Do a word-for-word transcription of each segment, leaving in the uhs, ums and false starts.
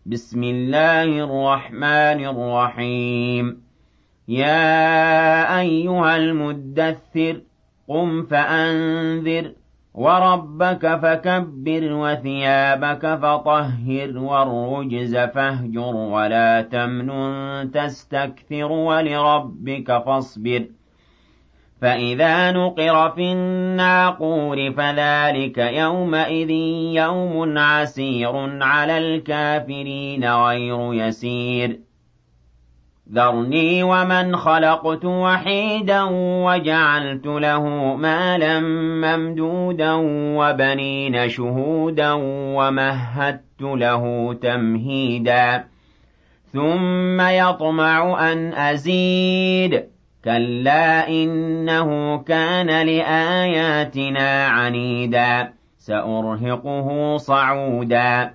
بسم الله الرحمن الرحيم يا أيها المدثر قم فأنذر وربك فكبر وثيابك فطهر والرجز فاهجر ولا تمنن تستكثر ولربك فاصبر فإذا نقر في الناقور فذلك يومئذ يوم عسير على الكافرين غير يسير ذرني ومن خلقت وحيدا وجعلت له مالا ممدودا وبنين شهودا ومهدت له تمهيدا ثم يطمع أن أزيد كلا إنه كان لآياتنا عنيدا سأرهقه صعودا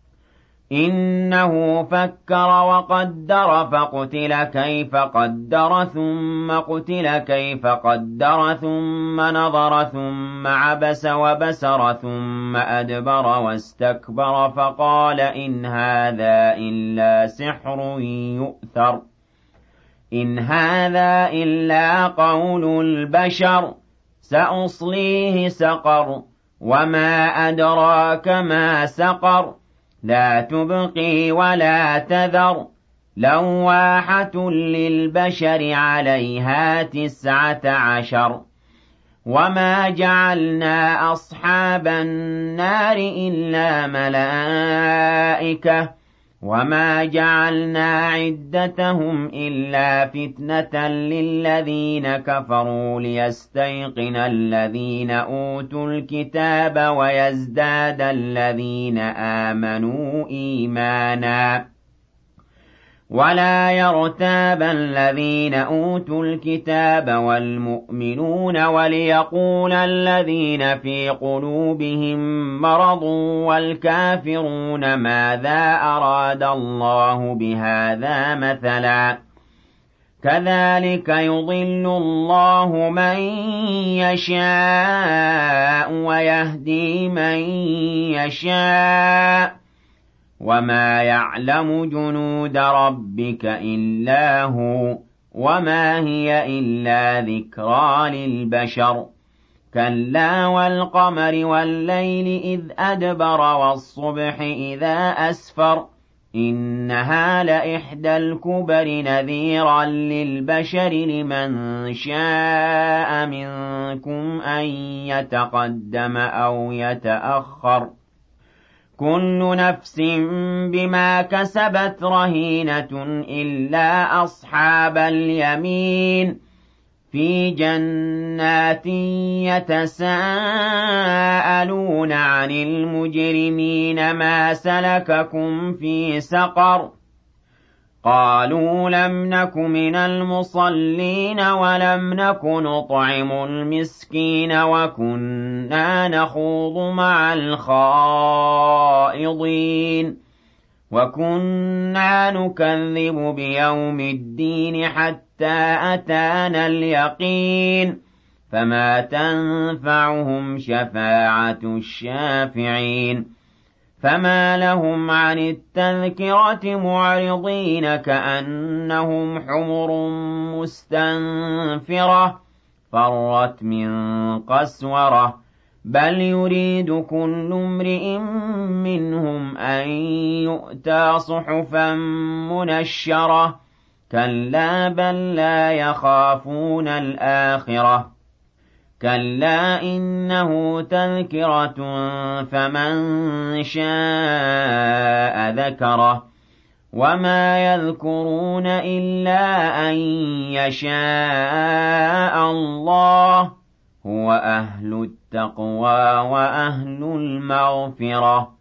إنه فكر وقدر فقتل كيف قدر ثم قتل كيف قدر ثم نظر ثم عبس وبسر ثم أدبر واستكبر فقال إن هذا إلا سحر يؤثر إن هذا إلا قول البشر سأصليه سقر وما أدراك ما سقر لا تبقي ولا تذر لواحة للبشر عليها تسعة عشر وما جعلنا أصحاب النار إلا ملائكة وما جعلنا عدتهم إلا فتنة للذين كفروا ليستيقن الذين أوتوا الكتاب ويزداد الذين آمنوا إيمانا ولا يرتاب الذين أوتوا الكتاب والمؤمنون وليقول الذين في قلوبهم مرض والكافرون ماذا أراد الله بهذا مثلا كذلك يضل الله من يشاء ويهدي من يشاء وما يعلم جنود ربك إلا هو وما هي إلا ذكرى للبشر كلا والقمر والليل إذ أدبر والصبح إذا أسفر إنها لإحدى الكبر نذيرا للبشر لمن شاء منكم أن يتقدم أو يتأخر كل نفس بما كسبت رهينة إلا أصحاب اليمين في جنات يتساءلون عن المجرمين ما سلككم في سقر قالوا لم نك من المصلين ولم نك نطعم المسكين وكنا نخوض مع الخائضين وكنا نكذب بيوم الدين حتى أتانا اليقين فما تنفعهم شفاعة الشافعين فما لهم عن التذكرة معرضين كأنهم حمر مستنفرة فرت من قسورة بل يريد كل امرئ منهم أن يؤتى صحفا منشرة كلا بل لا يخافون الآخرة كلا إنه تذكرة فمن شاء ذكره وما يذكرون إلا أن يشاء الله هو أهل التقوى وأهل المغفرة